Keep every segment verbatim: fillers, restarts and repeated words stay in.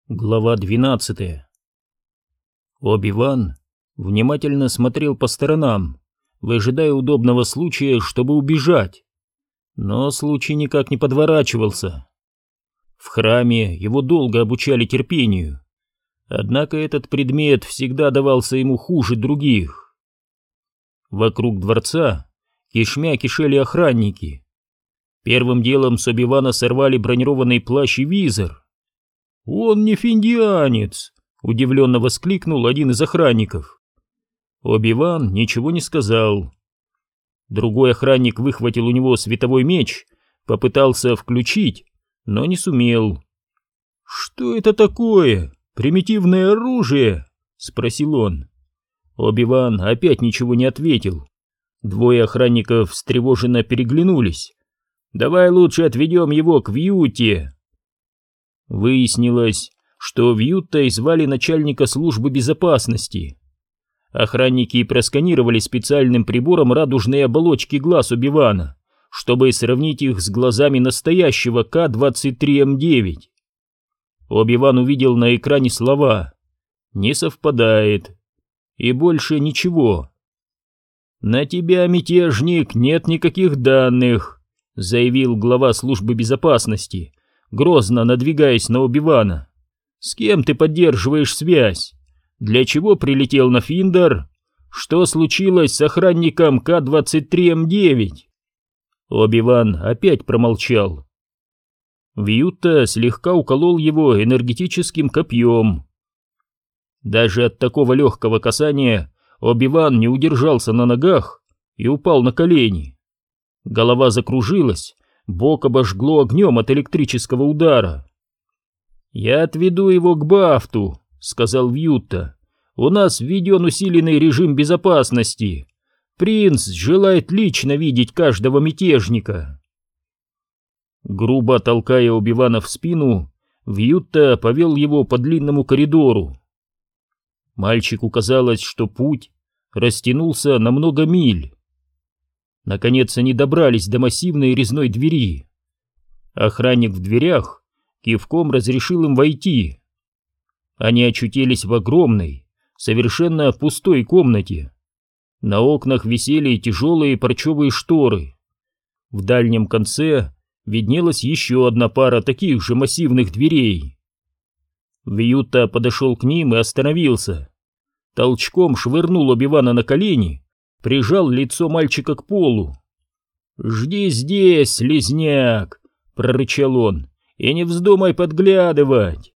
Глава двенадцатая. Оби-Ван внимательно смотрел по сторонам, выжидая удобного случая, чтобы убежать. Но случай никак не подворачивался. В храме его долго обучали терпению, однако этот предмет всегда давался ему хуже других. Вокруг дворца кишмя кишели охранники. Первым делом с Оби-Вана сорвали бронированный плащ и визор. «Он не финдианец!» — удивленно воскликнул один из охранников. Оби-Ван ничего не сказал. Другой охранник выхватил у него световой меч, попытался включить, но не сумел. «Что это такое? Примитивное оружие?» — спросил он. Оби-Ван опять ничего не ответил. Двое охранников встревоженно переглянулись. «Давай лучше отведем его к Вьюте». Выяснилось, что Вьюттой звали начальника службы безопасности. Охранники просканировали специальным прибором радужные оболочки глаз Оби-Вана, чтобы сравнить их с глазами настоящего К двадцать три М девять. Оби-Ван увидел на экране слова «Не совпадает» и больше ничего. «На тебя, мятежник, нет никаких данных», — заявил глава службы безопасности, грозно надвигаясь на Оби-Вана. «С кем ты поддерживаешь связь? Для чего прилетел на Финдор? Что случилось с охранником К двадцать три М девять?» Оби-Ван опять промолчал. Вьютта слегка уколол его энергетическим копьем. Даже от такого легкого касания Оби-Ван не удержался на ногах и упал на колени. Голова закружилась, бок обожгло огнем от электрического удара. «Я отведу его к Бафту», — сказал Вьютта. «У нас введен усиленный режим безопасности. Принц желает лично видеть каждого мятежника». Грубо толкая Оби-Вана в спину, Вьютта повел его по длинному коридору. Мальчику казалось, что путь растянулся на много миль. Наконец они добрались до массивной резной двери. Охранник в дверях кивком разрешил им войти. Они очутились в огромной, совершенно пустой комнате. На окнах висели тяжелые парчевые шторы. В дальнем конце виднелась еще одна пара таких же массивных дверей. Вьютта подошел к ним и остановился. Толчком швырнул Оби-Вана на колени, прижал лицо мальчика к полу. «Жди здесь, слизняк!» — прорычал он. «И не вздумай подглядывать!»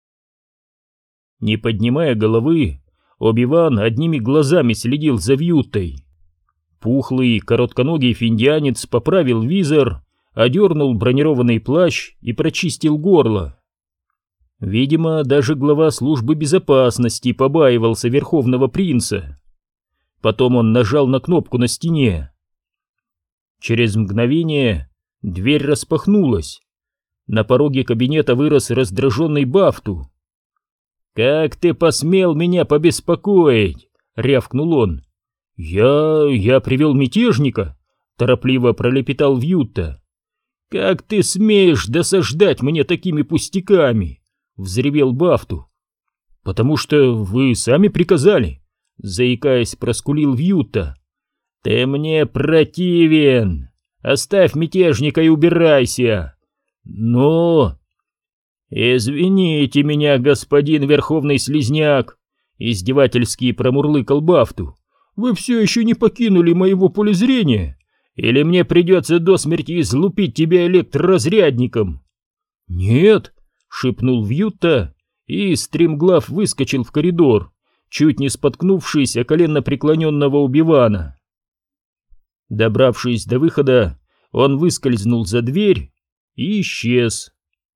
Не поднимая головы, Оби-Ван одними глазами следил за Вьюттой. Пухлый, коротконогий финдианец поправил визор, одернул бронированный плащ и прочистил горло. Видимо, даже глава службы безопасности побаивался верховного принца. Потом он нажал на кнопку на стене. Через мгновение дверь распахнулась. На пороге кабинета вырос раздраженный Бафту. «Как ты посмел меня побеспокоить?» — рявкнул он. «Я... я привел мятежника», — торопливо пролепетал Вьютта. «Как ты смеешь досаждать мне такими пустяками?» — взревел Бафту. «Потому что вы сами приказали», — заикаясь, проскулил Вьютта. «Ты мне противен! Оставь мятежника и убирайся!» «Но...» «Извините меня, господин Верховный Слизняк!» — издевательски промурлыкал Бафту. «Вы все еще не покинули моего поля зрения? Или мне придется до смерти излупить тебя электроразрядником?» «Нет!» — шепнул Вьютта, и стремглав выскочил в коридор, чуть не споткнувшись о коленно преклоненного Оби-Вана. Добравшись до выхода, он выскользнул за дверь и исчез.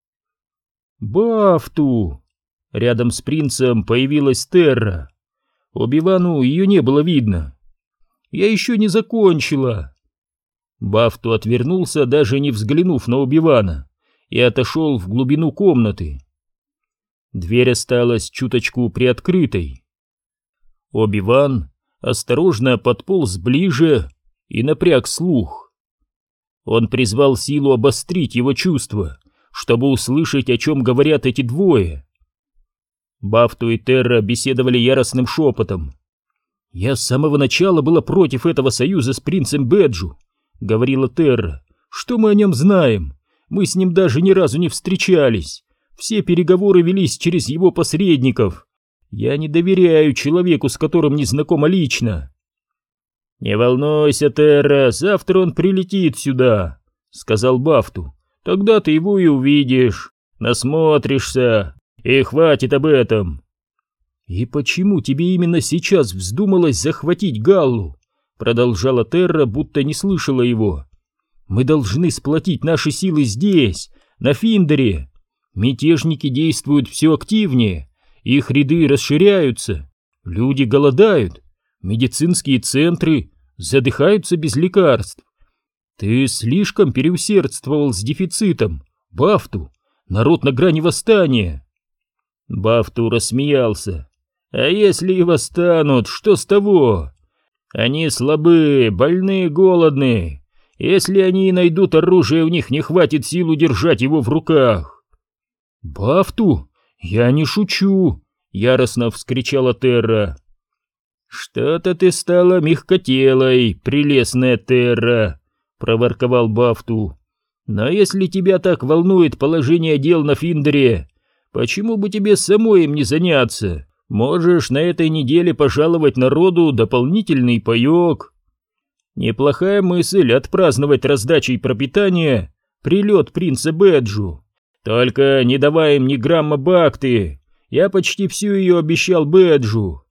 «Бафту!» Рядом с принцем появилась Терра. Оби-Вану ее не было видно. «Я еще не закончила!» Бафту отвернулся, даже не взглянув на Оби-Вана, и отошел в глубину комнаты. Дверь осталась чуточку приоткрытой. Оби-Ван осторожно подполз ближе и напряг слух. Он призвал силу обострить его чувства, чтобы услышать, о чем говорят эти двое. Бафту и Терра беседовали яростным шепотом. «Я с самого начала была против этого союза с принцем Бэджу», — говорила Терра. «Что мы о нем знаем? Мы с ним даже ни разу не встречались. Все переговоры велись через его посредников. Я не доверяю человеку, с которым не знакома лично». «Не волнуйся, Терра, завтра он прилетит сюда», — сказал Бафту. «Тогда ты его и увидишь, насмотришься, и хватит об этом». «И почему тебе именно сейчас вздумалось захватить Галлу?» — продолжала Терра, будто не слышала его. «Мы должны сплотить наши силы здесь, на Финдере. Мятежники действуют все активнее, их ряды расширяются, люди голодают, медицинские центры задыхаются без лекарств. Ты слишком переусердствовал с дефицитом, Бафту, народ на грани восстания». Бафту рассмеялся. «А если и восстанут, что с того? Они слабы, больны, голодны. Если они и найдут оружие, у них не хватит сил удержать его в руках». «Бафту, я не шучу», — яростно вскричала Терра. «Что-то ты стала мягкотелой, прелестная Терра», — проворковал Бафту. «Но если тебя так волнует положение дел на Финдере, почему бы тебе самой им не заняться? Можешь на этой неделе пожаловать народу дополнительный паёк. Неплохая мысль отпраздновать раздачей пропитания прилет принца Бэджу. Только не давай им ни грамма бакты, я почти всю ее обещал Бэджу».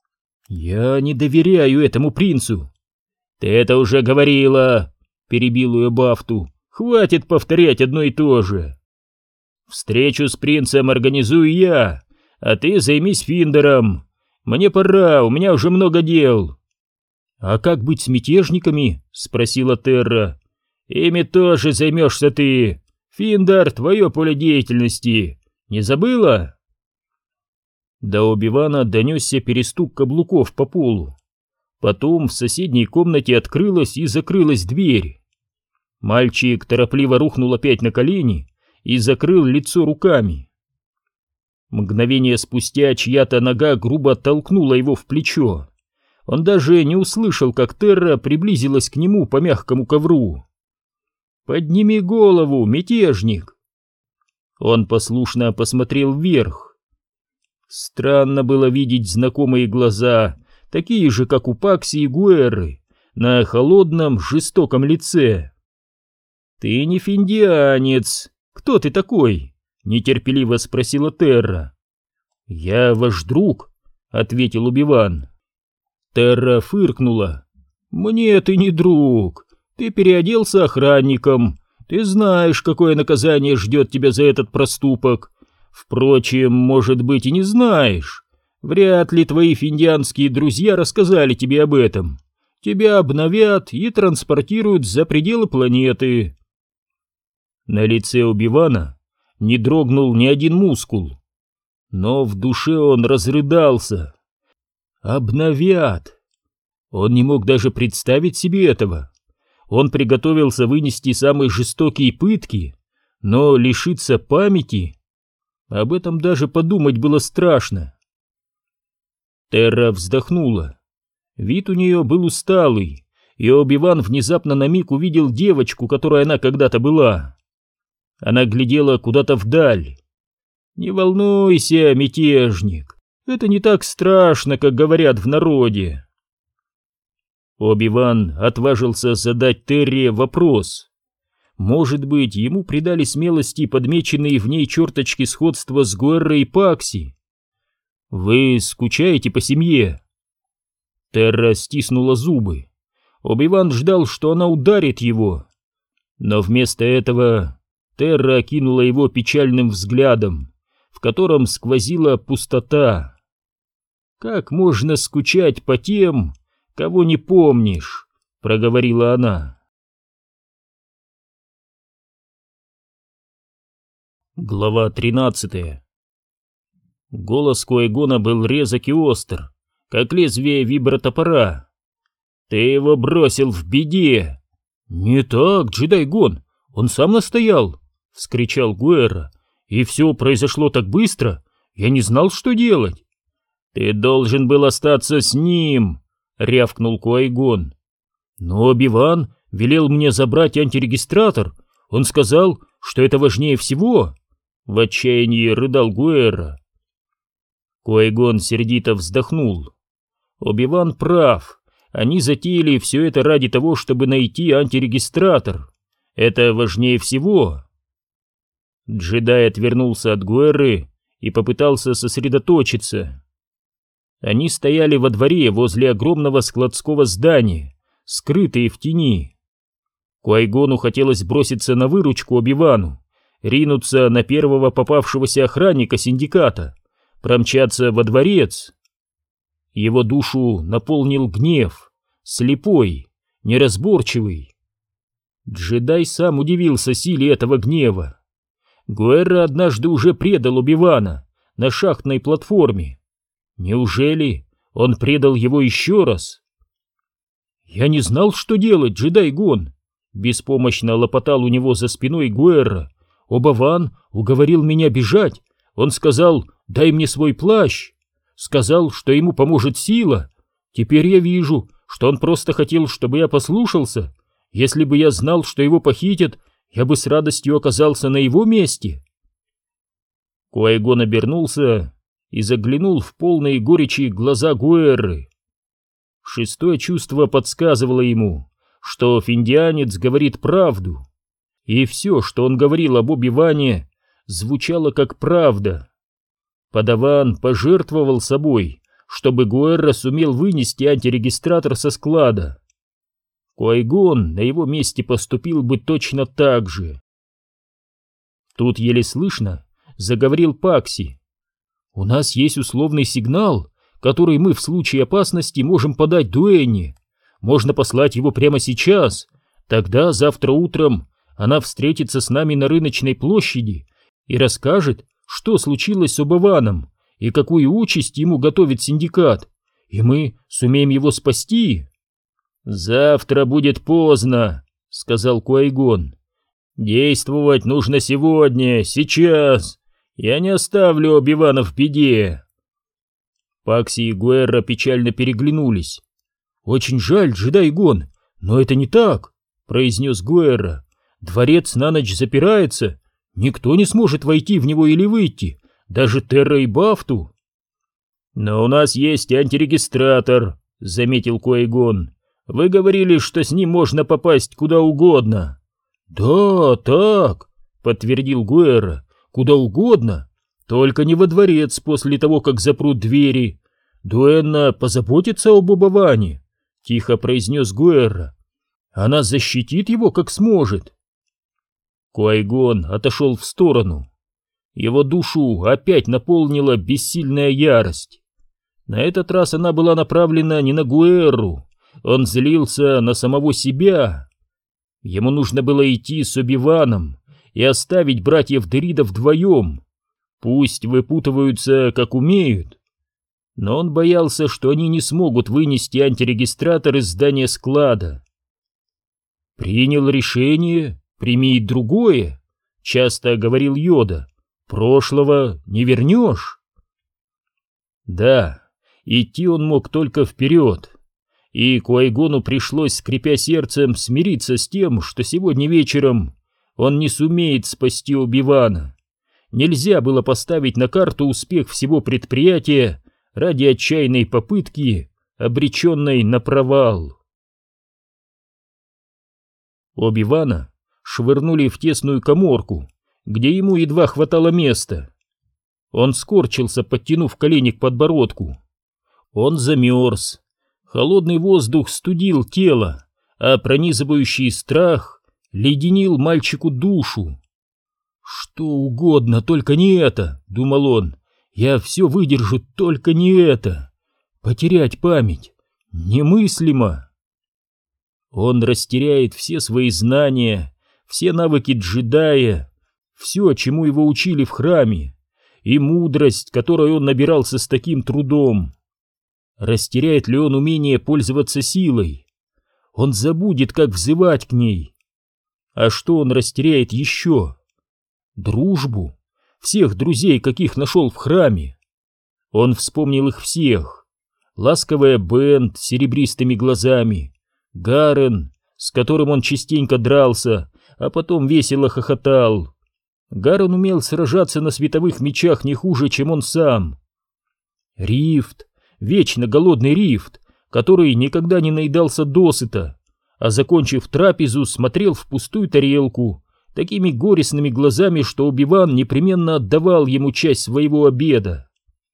«Я не доверяю этому принцу». «Ты это уже говорила», — перебил ее Бафту. «Хватит повторять одно и то же. Встречу с принцем организую я, а ты займись Финдером. Мне пора, у меня уже много дел». «А как быть с мятежниками?» — спросила Терра. «Ими тоже займешься ты. Финдер — твое поле деятельности. Не забыла?» До Оби-Вана донесся перестук каблуков по полу. Потом в соседней комнате открылась и закрылась дверь. Мальчик торопливо рухнул опять на колени и закрыл лицо руками. Мгновение спустя чья-то нога грубо оттолкнула его в плечо. Он даже не услышал, как Терра приблизилась к нему по мягкому ковру. «Подними голову, мятежник!» Он послушно посмотрел вверх. Странно было видеть знакомые глаза, такие же, как у Пакси и Гуэрры, на холодном, жестоком лице. «Ты не финдианец. Кто ты такой?» — нетерпеливо спросила Терра. «Я ваш друг», — ответил Оби-Ван. Терра фыркнула. «Мне ты не друг. Ты переоделся охранником. Ты знаешь, какое наказание ждет тебя за этот проступок. Впрочем, может быть, и не знаешь. Вряд ли твои финдианские друзья рассказали тебе об этом. Тебя обновят и транспортируют за пределы планеты». На лице Оби-Вана не дрогнул ни один мускул, но в душе он разрыдался. «Обновят!» Он не мог даже представить себе этого. Он приготовился вынести самые жестокие пытки, но лишиться памяти... Об этом даже подумать было страшно. Терра вздохнула. Вид у нее был усталый, и Оби-Ван внезапно на миг увидел девочку, которой она когда-то была. Она глядела куда-то вдаль. «Не волнуйся, мятежник, это не так страшно, как говорят в народе». Оби-Ван отважился задать Терре вопрос. Может быть, ему придали смелости подмеченные в ней черточки сходства с Гуэррой и Пакси. «Вы скучаете по семье?» Терра стиснула зубы. Оби-Ван ждал, что она ударит его. Но вместо этого Терра окинула его печальным взглядом, в котором сквозила пустота. «Как можно скучать по тем, кого не помнишь?» — проговорила она. Глава тринадцатая. Голос Ки-Гона был резок и остр, как лезвие вибротопора. «Ты его бросил в беде!» «Не так, Джедай-Гон, он сам настоял!» — вскричал Гуэрра. «И все произошло так быстро! Я не знал, что делать. Ты должен был остаться с ним, рявкнул Куайгон. Но Оби-Ван велел мне забрать антирегистратор. Он сказал, что это важнее всего. В отчаянии рыдал Гуэрра. Куайгон сердито вздохнул. Оби-Ван прав. Они затеяли все это ради того, чтобы найти антирегистратор. Это важнее всего. Джедай отвернулся от Гуэрры и попытался сосредоточиться. Они стояли во дворе возле огромного складского здания, скрытые в тени. Куайгону хотелось броситься на выручку Оби-Вану, ринуться на первого попавшегося охранника синдиката, промчаться во дворец. Его душу наполнил гнев, слепой, неразборчивый. Джедай сам удивился силе этого гнева. Гуэрра однажды уже предал Оби-Вана на шахтной платформе. Неужели он предал его еще раз? «Я не знал, что делать, Джедай-Гон», — беспомощно лопотал у него за спиной Гуэрра. «Оба-Ван уговорил меня бежать. Он сказал: дай мне свой плащ. Сказал, что ему поможет сила. Теперь я вижу, что он просто хотел, чтобы я послушался. Если бы я знал, что его похитят, я бы с радостью оказался на его месте». Куайгон обернулся и заглянул в полные горечи глаза Гуэрры. Шестое чувство подсказывало ему, что финдианец говорит правду, и все, что он говорил об Оби-Ване, звучало как правда. Подаван пожертвовал собой, чтобы Гуэрра сумел вынести антирегистратор со склада. Куайгон на его месте поступил бы точно так же. Тут еле слышно заговорил Пакси. «У нас есть условный сигнал, который мы в случае опасности можем подать Дуэнни. Можно послать его прямо сейчас. Тогда завтра утром она встретится с нами на рыночной площади и расскажет, что случилось с Оба-Ваном и какую участь ему готовит синдикат, и мы сумеем его спасти». «Завтра будет поздно», — сказал Куайгон. «Действовать нужно сегодня, сейчас. Я не оставлю Оби-Вана в беде». Пакси и Гуэрра печально переглянулись. «Очень жаль, Джедай-Гон, но это не так», — произнес Гуэрра. «Дворец на ночь запирается. Никто не сможет войти в него или выйти, даже Терра и Бафту». «Но у нас есть антирегистратор», — заметил Куайгон. «Вы говорили, что с ним можно попасть куда угодно». «Да, так», — подтвердил Гуэрра, — «куда угодно, только не во дворец после того, как запрут двери. Дуэнна позаботится об Оба-Ване», — тихо произнес Гуэрра. «Она защитит его как сможет». Куайгон отошел в сторону. Его душу опять наполнила бессильная ярость. На этот раз она была направлена не на Гуэрру. Он злился на самого себя. Ему нужно было идти с Оби-Ваном и оставить братьев Дерида вдвоем. Пусть выпутываются, как умеют. Но он боялся, что они не смогут вынести антирегистратор из здания склада. «Принял решение, прими и другое», — часто говорил Йода. «Прошлого не вернешь». Да, идти он мог только вперед. И Куайгону пришлось, скрипя сердцем, смириться с тем, что сегодня вечером он не сумеет спасти Оби-Вана. Нельзя было поставить на карту успех всего предприятия ради отчаянной попытки, обреченной на провал. Оби-Вана швырнули в тесную каморку, где ему едва хватало места. Он скорчился, подтянув колени к подбородку. Он замерз. Холодный воздух студил тело, а пронизывающий страх леденил мальчику душу. «Что угодно, только не это», — думал он. «Я все выдержу, только не это. Потерять память немыслимо». Он растеряет все свои знания, все навыки джедая, все, чему его учили в храме, и мудрость, которой он набирался с таким трудом. Растеряет ли он умение пользоваться силой? Он забудет, как взывать к ней. А что он растеряет еще? Дружбу, всех друзей, каких нашел в храме. Он вспомнил их всех. Ласковая Бент с серебристыми глазами, Гарен, с которым он частенько дрался, а потом весело хохотал. Гарен умел сражаться на световых мечах не хуже, чем он сам. Рифт, вечно голодный Рифт, который никогда не наедался досыта, а, закончив трапезу, смотрел в пустую тарелку такими горестными глазами, что Оби-Ван непременно отдавал ему часть своего обеда.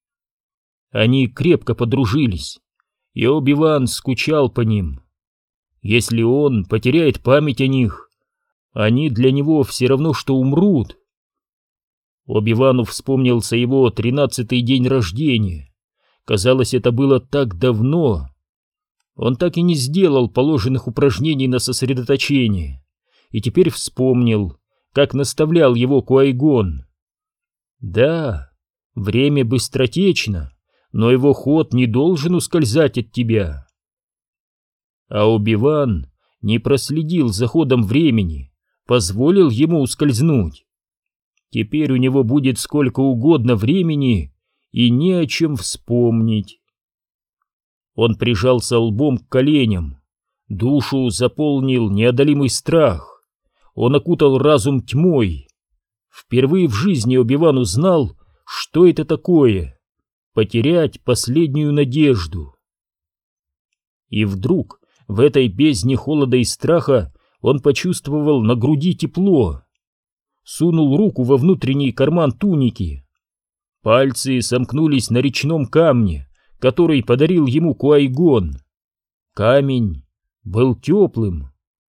Они крепко подружились, и Оби-Ван скучал по ним. Если он потеряет память о них, они для него все равно, что умрут. Оби-Вану вспомнился его тринадцатый день рождения. Казалось, это было так давно. Он так и не сделал положенных упражнений на сосредоточение, и теперь вспомнил, как наставлял его Куай-Гон. Да, время быстротечно, но его ход не должен ускользать от тебя. А Оби-Ван не проследил за ходом времени, позволил ему ускользнуть. Теперь у него будет сколько угодно времени и не о чем вспомнить. Он прижался лбом к коленям, душу заполнил неодолимый страх, он окутал разум тьмой. Впервые в жизни Оби-Ван узнал, что это такое — потерять последнюю надежду. И вдруг в этой бездне холода и страха он почувствовал на груди тепло. Сунул руку во внутренний карман туники. Пальцы сомкнулись на речном камне, который подарил ему Куай-Гон. Камень был теплым.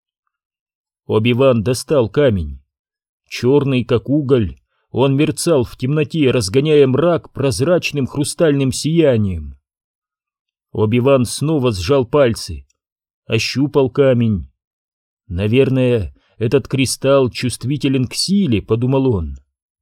Оби-Ван достал камень. Черный, как уголь, он мерцал в темноте, разгоняя мрак прозрачным хрустальным сиянием. Оби-Ван снова сжал пальцы, ощупал камень. Наверное, этот кристалл чувствителен к силе, подумал он.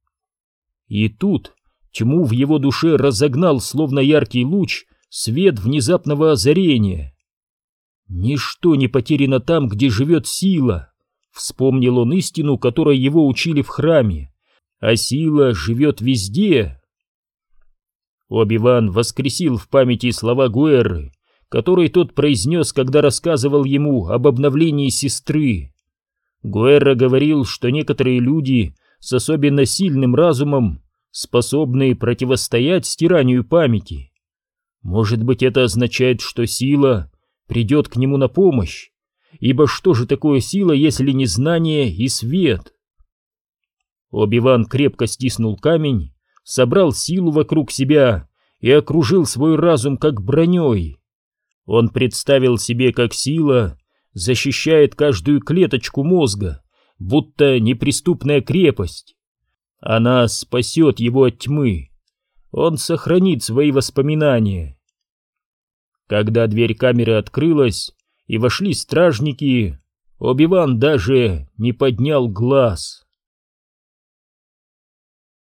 И тут тьму в его душе разогнал, словно яркий луч, свет внезапного озарения. Ничто не потеряно там, где живет сила. Вспомнил он истину, которой его учили в храме, а сила живет везде. Оби-Ван воскресил в памяти слова Гуэрры, которые тот произнес, когда рассказывал ему об обновлении сестры. Гуэрра говорил, что некоторые люди с особенно сильным разумом способны противостоять стиранию памяти. Может быть, это означает, что сила придет к нему на помощь, ибо что же такое сила, если не знание и свет? Оби-Ван крепко стиснул камень, собрал силу вокруг себя и окружил свой разум как броней. Он представил себе, как сила защищает каждую клеточку мозга, будто неприступная крепость. Она спасет его от тьмы. Он сохранит свои воспоминания. Когда дверь камеры открылась и вошли стражники, Оби-Ван даже не поднял глаз.